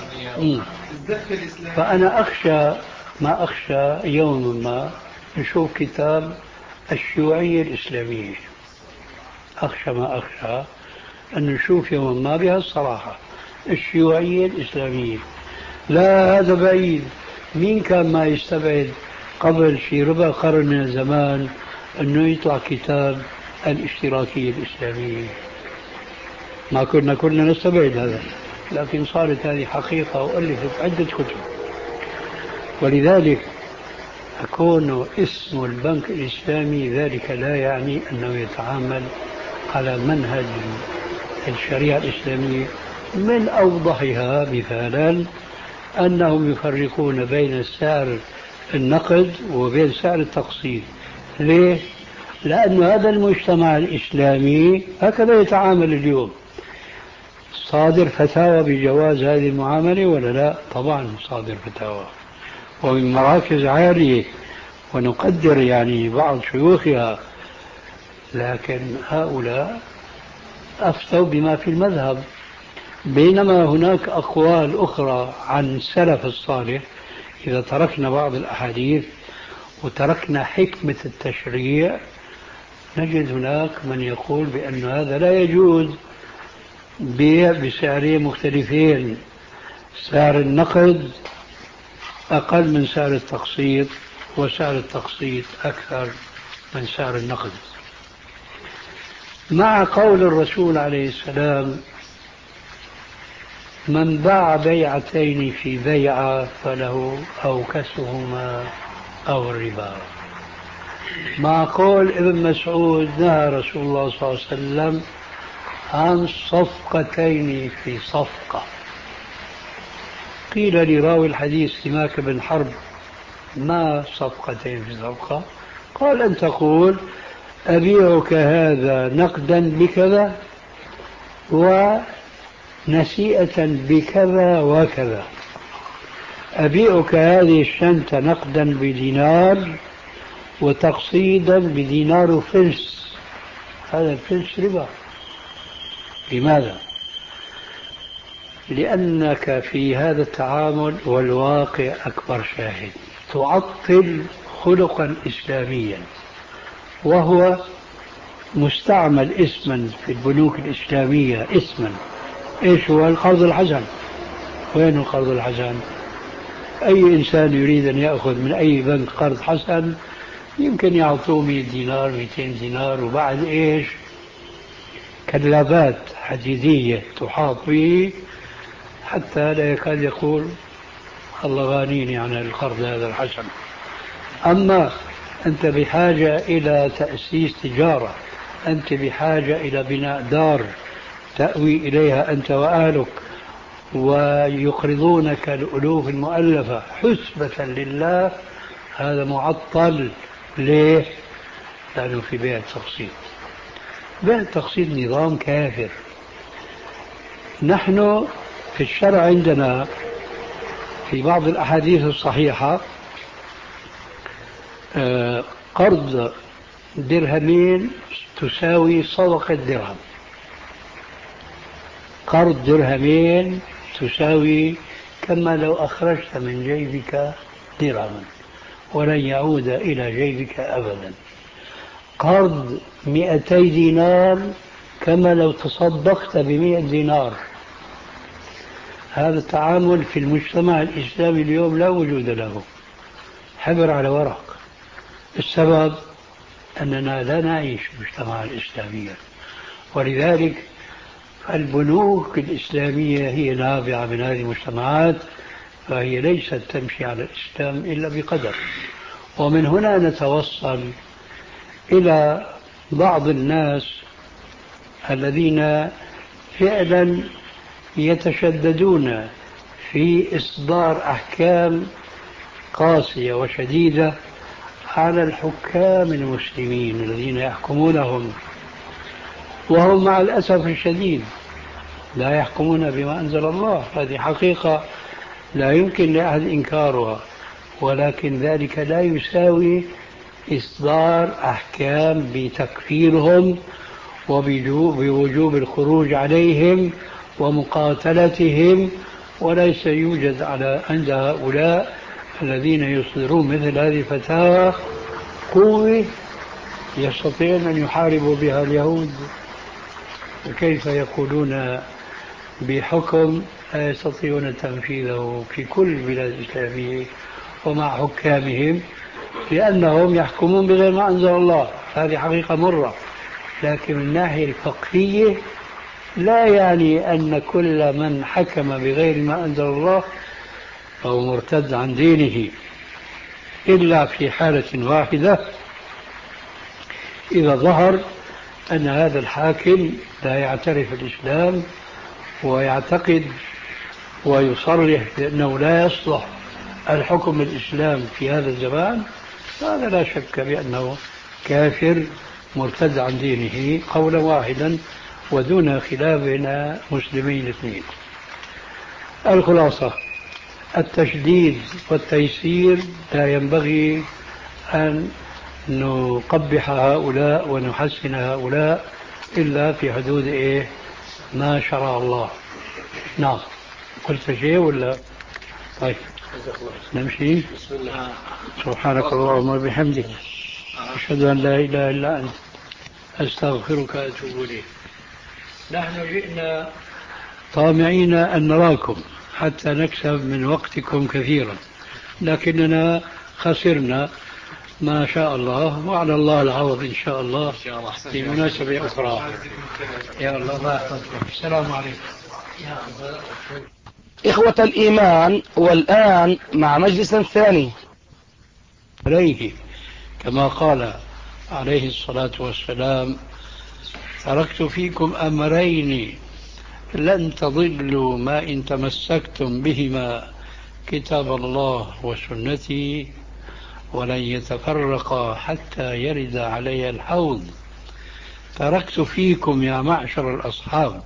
فأنا أخشى ما أخشى يوم ما نشوف كتاب الشيوعية الإسلامية. أخشى ما أخشى أن نشوف يوم ما بها الصراحة الشيوعية الإسلامية. لا، هذا بعيد. مين كان ما يستبعد قبل في ربع قرن من الزمان أنه يطلع كتاب الاشتراكية الإسلامية؟ ما كنا كنا نستبعد هذا، لكن صارت هذه حقيقة وألفت عدة كتب. ولذلك أكون اسم البنك الإسلامي ذلك لا يعني أنه يتعامل على منهج الشريعة الإسلامية. من أوضحها مثالا أنهم يفرقون بين سعر النقد وبين سعر التقسيط. ليه؟ لأن هذا المجتمع الإسلامي هكذا يتعامل اليوم. صادر فتاوى بجواز هذه المعاملة ولا لا؟ طبعا صادر فتاوى ومن مراكز عالية ونقدر يعني بعض شيوخها، لكن هؤلاء أفتوا بما في المذهب، بينما هناك أقوال أخرى عن السلف الصالح. إذا تركنا بعض الأحاديث وتركنا حكمة التشريع نجد هناك من يقول بأن هذا لا يجوز، بيع بسعرين مختلفين، سعر النقد أقل من سعر التقسيط وسعر التقسيط أكثر من سعر النقد، مع قول الرسول عليه السلام: من باع بيعتين في بيعة فله أو كسهما أو الربا. مع قول ابن مسعود: نهى رسول الله صلى الله عليه وسلم عن صفقتين في صفقة. قيل لراوي الحديث سماك بن حرب: ما صفقتين في صفقة؟ قال: أن تقول أبيعك هذا نقدا بكذا ونسيئة بكذا وكذا، أبيعك هذه الشنطة نقدا بدينار وتقسيطا بدينار وفلس. هذا الفلس ربا. لماذا؟ لأنك في هذا التعامل والواقع أكبر شاهد تعطل خلقا إسلاميا، وهو مستعمل اسما في البنوك الإسلامية، اسما إيش هو؟ القرض الحسن. وين القرض الحسن؟ أي إنسان يريد أن يأخذ من أي بنك قرض حسن يمكن يعطوه مئة دينار مئتين دينار، وبعد إيش؟ كلابات حديدية تحاط به حتى لا يكاد يقول الله غانيني عن القرض هذا الحسن. أما أنت بحاجة إلى تأسيس تجارة، أنت بحاجة إلى بناء دار تأوي إليها أنت وأهلك، ويقرضونك الألوف المؤلفة حسبة لله، هذا معطل. ليه؟ لأنه في بيع التقسيط. بيع التقسيط نظام كافر. نحن في الشرع عندنا في بعض الأحاديث الصحيحة قرض درهمين تساوي صدقة درهم، قرض درهمين تساوي كما لو أخرجت من جيبك درهما ولن يعود إلى جيبك أبدا. قرض مئتي دينار كما لو تصدقت بمئة دينار. هذا التعامل في المجتمع الإسلامي اليوم لا وجود له، حبر على ورق. السبب أننا لا نعيش مجتمعا إسلاميا، ولذلك البنوك الإسلامية هي نابعة من هذه المجتمعات، فهي ليست تمشي على الإسلام إلا بقدر. ومن هنا نتوصل إلى بعض الناس الذين فعلا يتشددون في إصدار أحكام قاسية وشديدة على الحكام المسلمين الذين يحكمونهم، وهم مع الأسف الشديد لا يحكمون بما أنزل الله. هذه حقيقة لا يمكن لأحد إنكارها، ولكن ذلك لا يساوي إصدار أحكام بتكفيرهم وبوجوب الخروج عليهم ومقاتلتهم. وليس يوجد على عند هؤلاء الذين يصدرون مثل هذه الفتاوى قوة يستطيعون أن يحاربوا بها اليهود. وكيف يقولون بحكم لا يستطيعون تنفيذه في كل البلاد الإسلامية ومع حكامهم، لأنهم يحكمون بغير ما أنزل الله. هذه حقيقة مرة، لكن من الناحية الفقهية لا يعني أن كل من حكم بغير ما أنزل الله فهو مرتد عن دينه، إلا في حالة واحدة: إذا ظهر أن هذا الحاكم لا يعترف الإسلام ويعتقد ويصرح بأنه لا يصلح الحكم الإسلام في هذا الزمان، هذا لا شك بأنه كافر مرتد عن دينه قولا واحدا. ودون خلافنا مسلمين اثنين. الخلاصة التشديد والتيسير لا ينبغي أن نقبح هؤلاء ونحسن هؤلاء إلا في حدود إيه ما شرع الله. نعم قلت شيء ولا؟ طيب نمشي. بسم الله. سبحانك اللهم وبحمدك أشهد أن لا إله إلا أنت أستغفرك وأتوب إليك. نحن جئنا طامعين أن نراكم حتى نكسب من وقتكم كثيرا، لكننا خسرنا ما شاء الله، وعلى الله العوض إن شاء الله في مناسبة أخرى. يا الله ما يحفظكم. السلام عليكم. إخوة الإيمان، والآن مع مجلس ثاني عليه كما قال عليه الصلاة والسلام: تركت فيكم أمرين لن تضلوا ما إن تمسكتم بهما، كتاب الله وسنتي، ولن يتفرقا حتى يرد علي الحوض. تركت فيكم يا معشر الأصحاب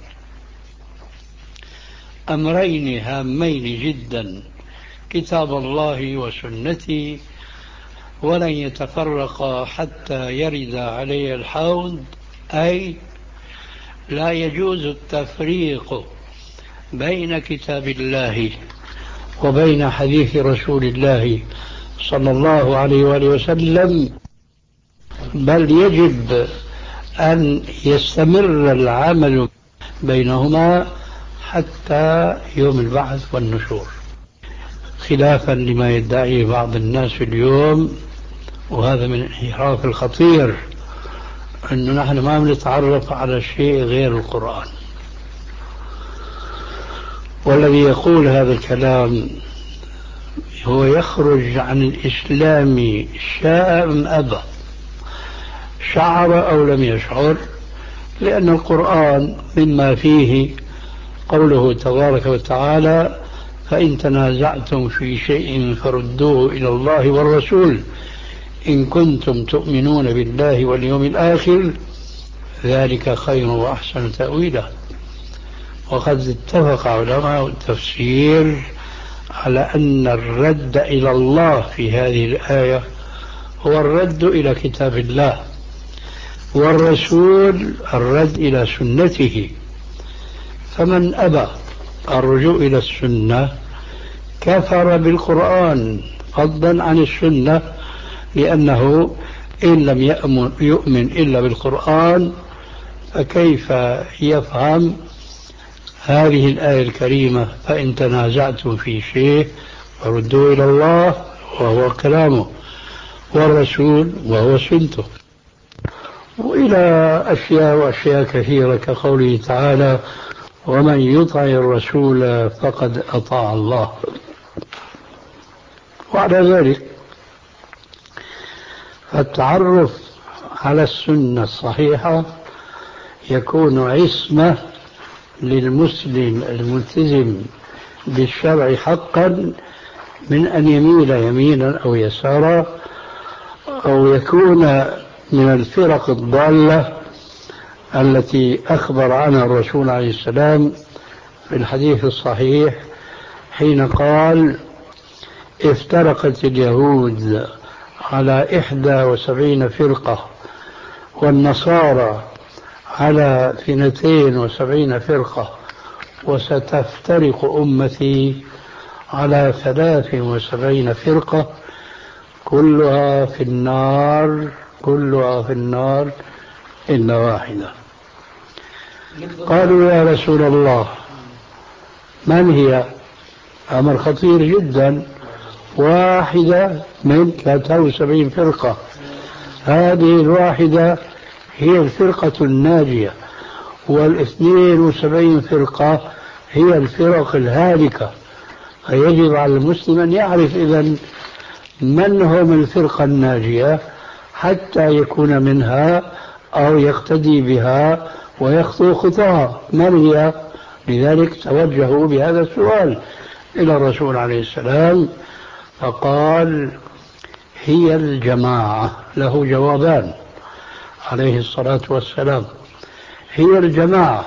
أمرين هامين جدا: كتاب الله وسنتي، ولن يتفرقا حتى يرد علي الحوض. أي لا يجوز التفريق بين كتاب الله وبين حديث رسول الله صلى الله عليه وآله وسلم، بل يجب أن يستمر العمل بينهما حتى يوم البعث والنشور، خلافا لما يدعيه بعض الناس اليوم، وهذا من الانحراف الخطير، أنه نحن ما بنتعرف على شيء غير القرآن. والذي يقول هذا الكلام هو يخرج عن الإسلام شاء أم أبى، شعر أو لم يشعر، لأن القرآن مما فيه قوله تبارك وتعالى: فإن تنازعتم في شيء فردوه إلى الله والرسول إن كنتم تؤمنون بالله واليوم الآخر ذلك خير وأحسن تأويلا. وقد اتفق علماء التفسير على أن الرد إلى الله في هذه الآية هو الرد إلى كتاب الله، والرسول الرد إلى سنته. فمن أبى الرجوع إلى السنة كفر بالقرآن فضلا عن السنة، لأنه إن لم يؤمن إلا بالقرآن فكيف يفهم هذه الآية الكريمة: فإن تنازعتم في شيء فردوا إلى الله وهو كلامه، والرسول وهو سنته، وإلى أشياء وأشياء كثيرة كقوله تعالى: ومن يطع الرسول فقد أطاع الله. وعلى ذلك فالتعرف على السنة الصحيحة يكون عصمة للمسلم الملتزم بالشرع حقا من أن يميل يمينا أو يسارا، أو يكون من الفرق الضالة التي أخبر عنها الرسول عليه السلام في الحديث الصحيح حين قال: افترقت اليهود على إحدى وسبعين فرقة والنصارى على اثنتين وسبعين فرقة وستفترق أمتي على ثلاث وسبعين فرقة كلها في النار كلها في النار إلا واحدة. قالوا: يا رسول الله من هي؟ أمر خطير جدا، واحدة من ثلاثة وسبعين فرقة، هذه الواحدة هي الفرقة الناجية، والاثنين وسبعين فرقة هي الفرق الهالكة. فيجب على المسلم أن يعرف إذن من هم الفرقة الناجية حتى يكون منها أو يقتدي بها ويخطو خطاها. من هي؟ لذلك توجهوا بهذا السؤال إلى الرسول عليه السلام فقال: هي الجماعة. له جوابان عليه الصلاة والسلام: هي الجماعة.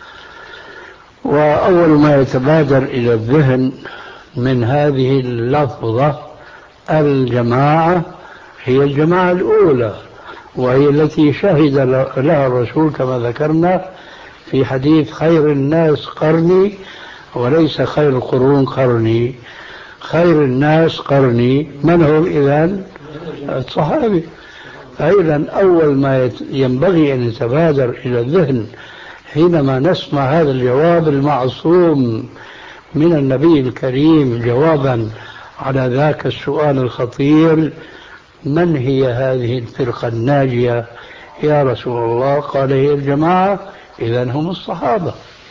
وأول ما يتبادر إلى الذهن من هذه اللفظة الجماعة هي الجماعة الأولى، وهي التي شهد لها الرسول كما ذكرنا في حديث خير الناس قرني وليس خير القرون قرني. خير الناس قرني من هم إذن؟ الصحابة. فإذا أول ما ينبغي أن يتبادر إلى الذهن حينما نسمع هذا الجواب المعصوم من النبي الكريم جوابا على ذاك السؤال الخطير: من هي هذه الفرقة الناجية يا رسول الله؟ قال: هي الجماعة. إذن هم الصحابة،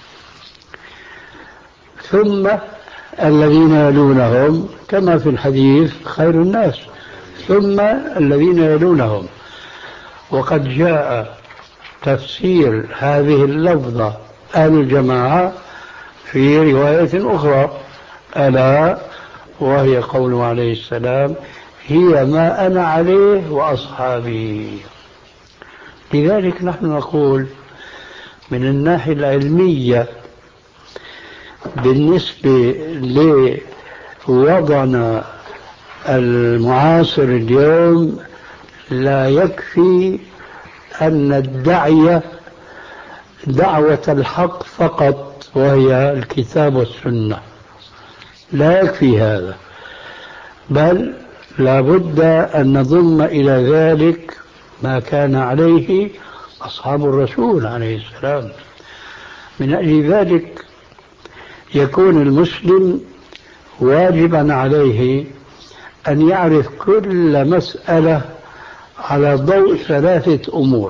ثم الذين يلونهم كما في الحديث خير الناس، ثم الذين يلونهم. وقد جاء تفسير هذه اللفظة الجماعة في رواية أخرى، ألا وهي قوله عليه السلام: هي ما أنا عليه وأصحابي. لذلك نحن نقول من الناحية العلمية بالنسبة لوضعنا المعاصر اليوم لا يكفي أن ندعي دعوة الحق فقط وهي الكتاب والسنة، لا يكفي هذا، بل لا بد أن نضم إلى ذلك ما كان عليه أصحاب الرسول عليه السلام. من أجل ذلك يكون المسلم واجبا عليه أن يعرف كل مسألة على ضوء ثلاثة أمور: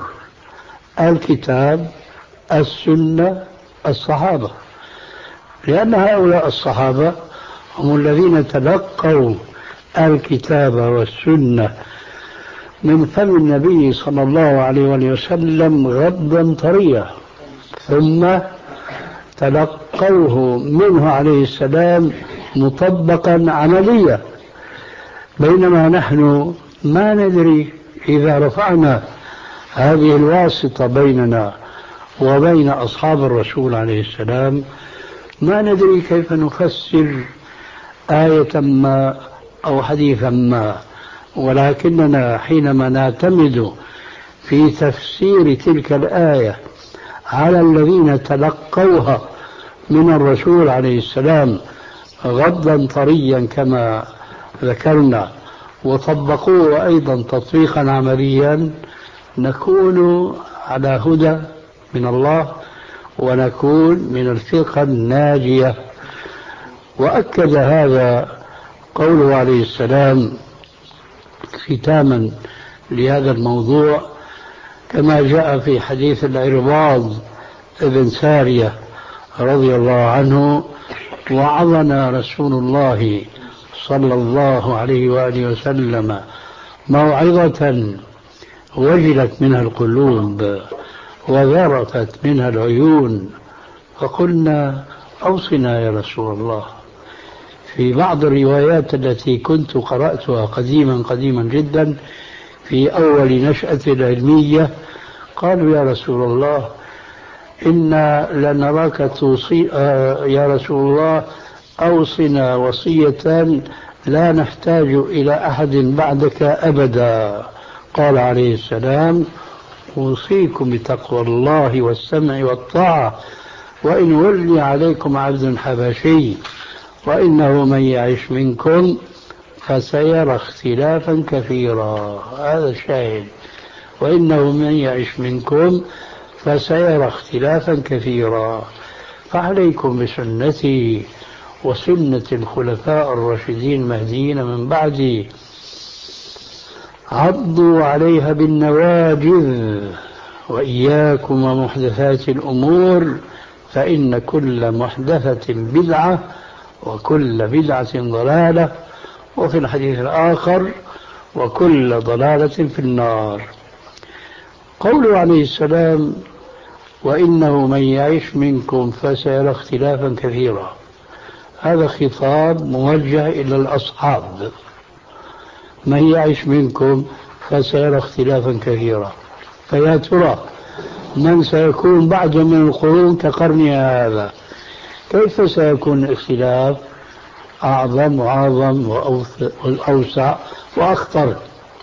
الكتاب، السنة، الصحابة. لأن هؤلاء الصحابة هم الذين تلقوا الكتاب والسنة من فم النبي صلى الله عليه وسلم غضا طريا، ثم تلقوه منه عليه السلام مطبقا عمليا، بينما نحن ما ندري إذا رفعنا هذه الواسطة بيننا وبين أصحاب الرسول عليه السلام ما ندري كيف نفسر آية ما أو حديثا ما. ولكننا حينما نعتمد في تفسير تلك الآية على الذين تلقوها من الرسول عليه السلام غضا طريا كما ذكرنا وطبقوه أيضا تطبيقا عمليا، نكون على هدى من الله ونكون من الفرقة الناجية. وأكد هذا قوله عليه السلام ختاما لهذا الموضوع كما جاء في حديث العرباض ابن سارية رضي الله عنه: وعظنا رسول الله صلى الله عليه وآله وسلم موعظة وجلت منها القلوب وذرفت منها العيون، فقلنا: أوصنا يا رسول الله. في بعض الروايات التي كنت قرأتها قديما قديما جدا في أول نشأة العلمية قالوا: يا رسول الله إنا لنراك توصي آه يا رسول الله أوصنا وصية لا نحتاج إلى أحد بعدك أبدا. قال عليه السلام: أوصيكم بتقوى الله والسمع والطاعة وإن ولي عليكم عبد حبشي وإنه من يعش منكم فسيرى اختلافا كثيرا. هذا الشاهد: وإنه من يعش منكم فسيرى اختلافا كثيرا، فعليكم بسنتي وسنة الخلفاء الراشدين المهديين من بعدي، عضوا عليها بالنواجذ، وإياكم ومحدثات الأمور فإن كل محدثة بدعة وكل بدعة ضلالة، وفي الحديث الآخر: وكل ضلالة في النار. قوله عليه السلام: وإنه من يعيش منكم فسيرى اختلافا كثيرا، هذا خطاب موجه إلى الأصحاب. من يعيش منكم فسيرى اختلافا كثيرا، فيا ترى من سيكون بعد من القرون كقرنها هذا، كيف سيكون الاختلاف أعظم وأعظم وأوسع وأخطر؟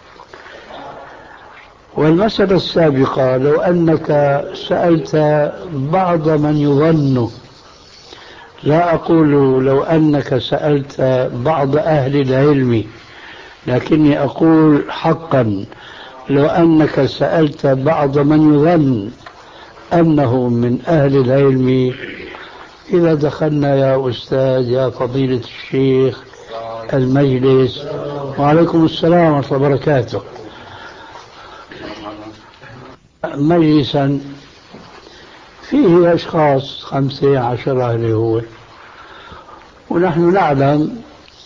والمسألة السابقة لو أنك سألت بعض من يظن، لا أقول لو أنك سألت بعض أهل العلم، لكني أقول حقا لو أنك سألت بعض من يظن أنه من أهل العلم، إذا دخلنا يا أستاذ يا فضيلة الشيخ المجلس، وعليكم السلام ورحمة الله وبركاته، مجلسا فيه أشخاص خمسة عشرة اللي هو، ونحن نعلم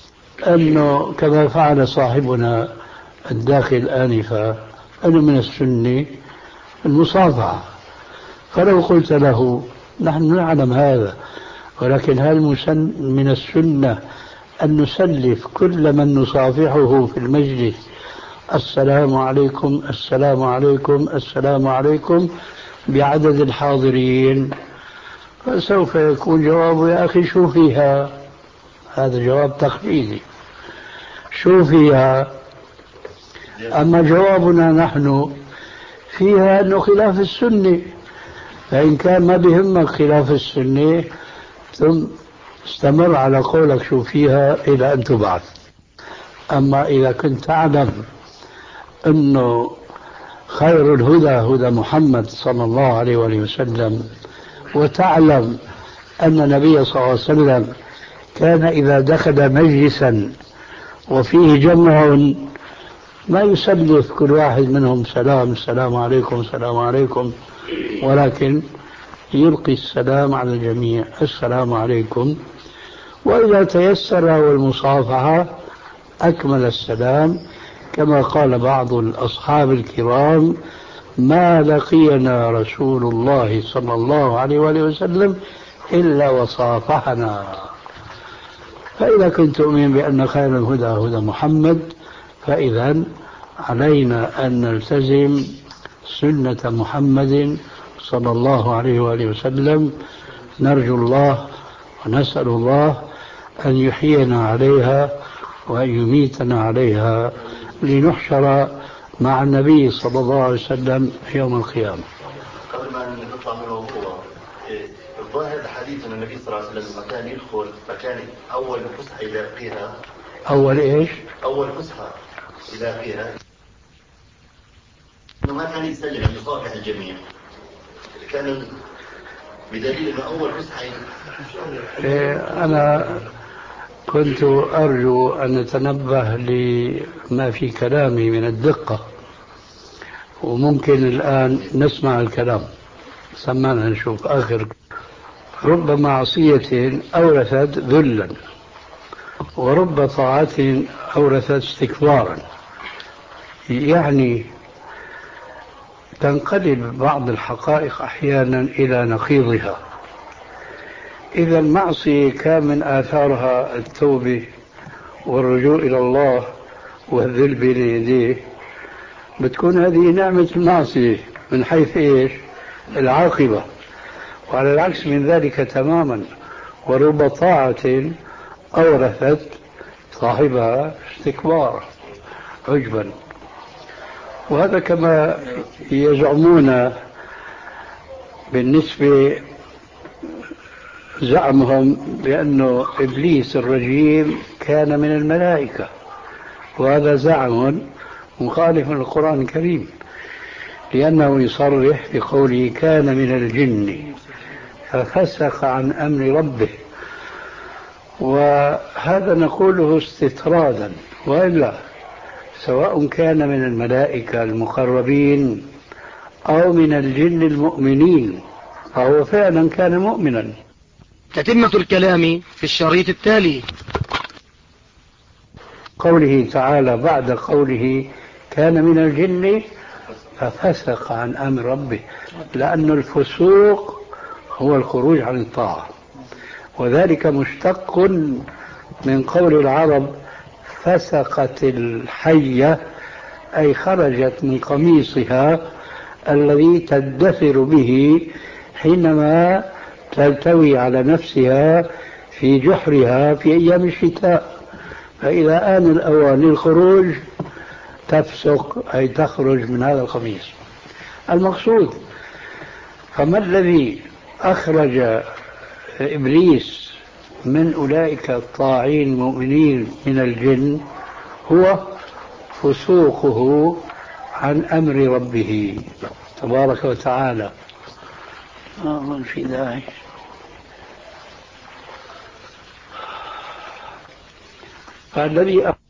أنه كما فعل صاحبنا الداخل آنفا أنه من السنة المصافحة. فلو قلت له نحن نعلم هذا، ولكن هل من السنة أن نسلف كل من نصافحه في المجلس السلام عليكم السلام عليكم السلام عليكم بعدد الحاضرين؟ فسوف يكون جوابه يا أخي شو فيها؟ هذا جواب تقليدي، شو فيها؟ أما جوابنا نحن فيها أنه خلاف السنة، فإن كان ما بيهمك خلاف السنة ثم استمر على قولك شو فيها إلى أن تبعث. أما إذا كنت تعلم أنه خير الهدى هدى محمد صلى الله عليه وآله وسلم، وتعلم أن النبي صلى الله عليه وسلم كان إذا دخل مجلسا وفيه جمع ما يسلف كل واحد منهم سلام السلام عليكم السلام عليكم، ولكن يلقي السلام على الجميع السلام عليكم، وإذا تيسر والمصافحة أكمل السلام، كما قال بعض الأصحاب الكرام ما لقينا رسول الله صلى الله عليه وآله وسلم إلا وصافحنا. فإذا كنت تؤمن بأن خير الهدى هدى محمد، فإذا علينا أن نلتزم سنة محمد صلى الله عليه وآله وسلم. نرجو الله ونسأل الله أن يحيينا عليها وأن يميتنا عليها لنحشر مع النبي صلى الله عليه وسلم يوم القيامة. قبل ما نطلع من الموضوع، الظاهر الحديث أن النبي صلى الله عليه وسلم مكان يدخل مكان أول فسحة يلاقيها، أول إيش؟ أول فسحة يلاقيها إنه ما كان يسلم أن يصافح الجميع، كان بدليل أنه أول فسحة. إيه أنا كنت أرجو أن نتنبه لما في كلامي من الدقة، وممكن الآن نسمع الكلام. سمعنا نشوف آخر. رب معصية أورثت ذلا، ورب طاعة أورثت استكبارا. يعني تنقلب بعض الحقائق أحيانا إلى نقيضها. إذا المعصية كان من آثارها التوبة والرجوع إلى الله والذل بين يديه، بتكون هذه نعمة المعصية من حيث إيش؟ العاقبة. وعلى العكس من ذلك تماما، ورب طاعة أورثت صاحبها استكبارا عجبا. وهذا كما يزعمون بالنسبة زعمهم بأنه إبليس الرجيم كان من الملائكة، وهذا زعم مخالف للقرآن الكريم، لأنه يصرح بقوله كان من الجن ففسق عن أمر ربه، وهذا نقوله استطرادا، وإلا سواء كان من الملائكة المقربين أو من الجن المؤمنين فهو فعلا كان مؤمنا. تتمة الكلام في الشريط التالي. قوله تعالى بعد قوله كان من الجن ففسق عن أمر ربه، لأن الفسوق هو الخروج عن الطاعة، وذلك مشتق من قول العرب فسقت الحية، أي خرجت من قميصها الذي تدثر به حينما تلتوي على نفسها في جحرها في أيام الشتاء. فإذا آن الأوان للخروج تفسق، أي تخرج من هذا القميص المقصود. فما الذي أخرج إبليس من أولئك الطاعين المؤمنين من الجن؟ هو فسوقه عن أمر ربه تبارك وتعالى. ما في داعي. فالذي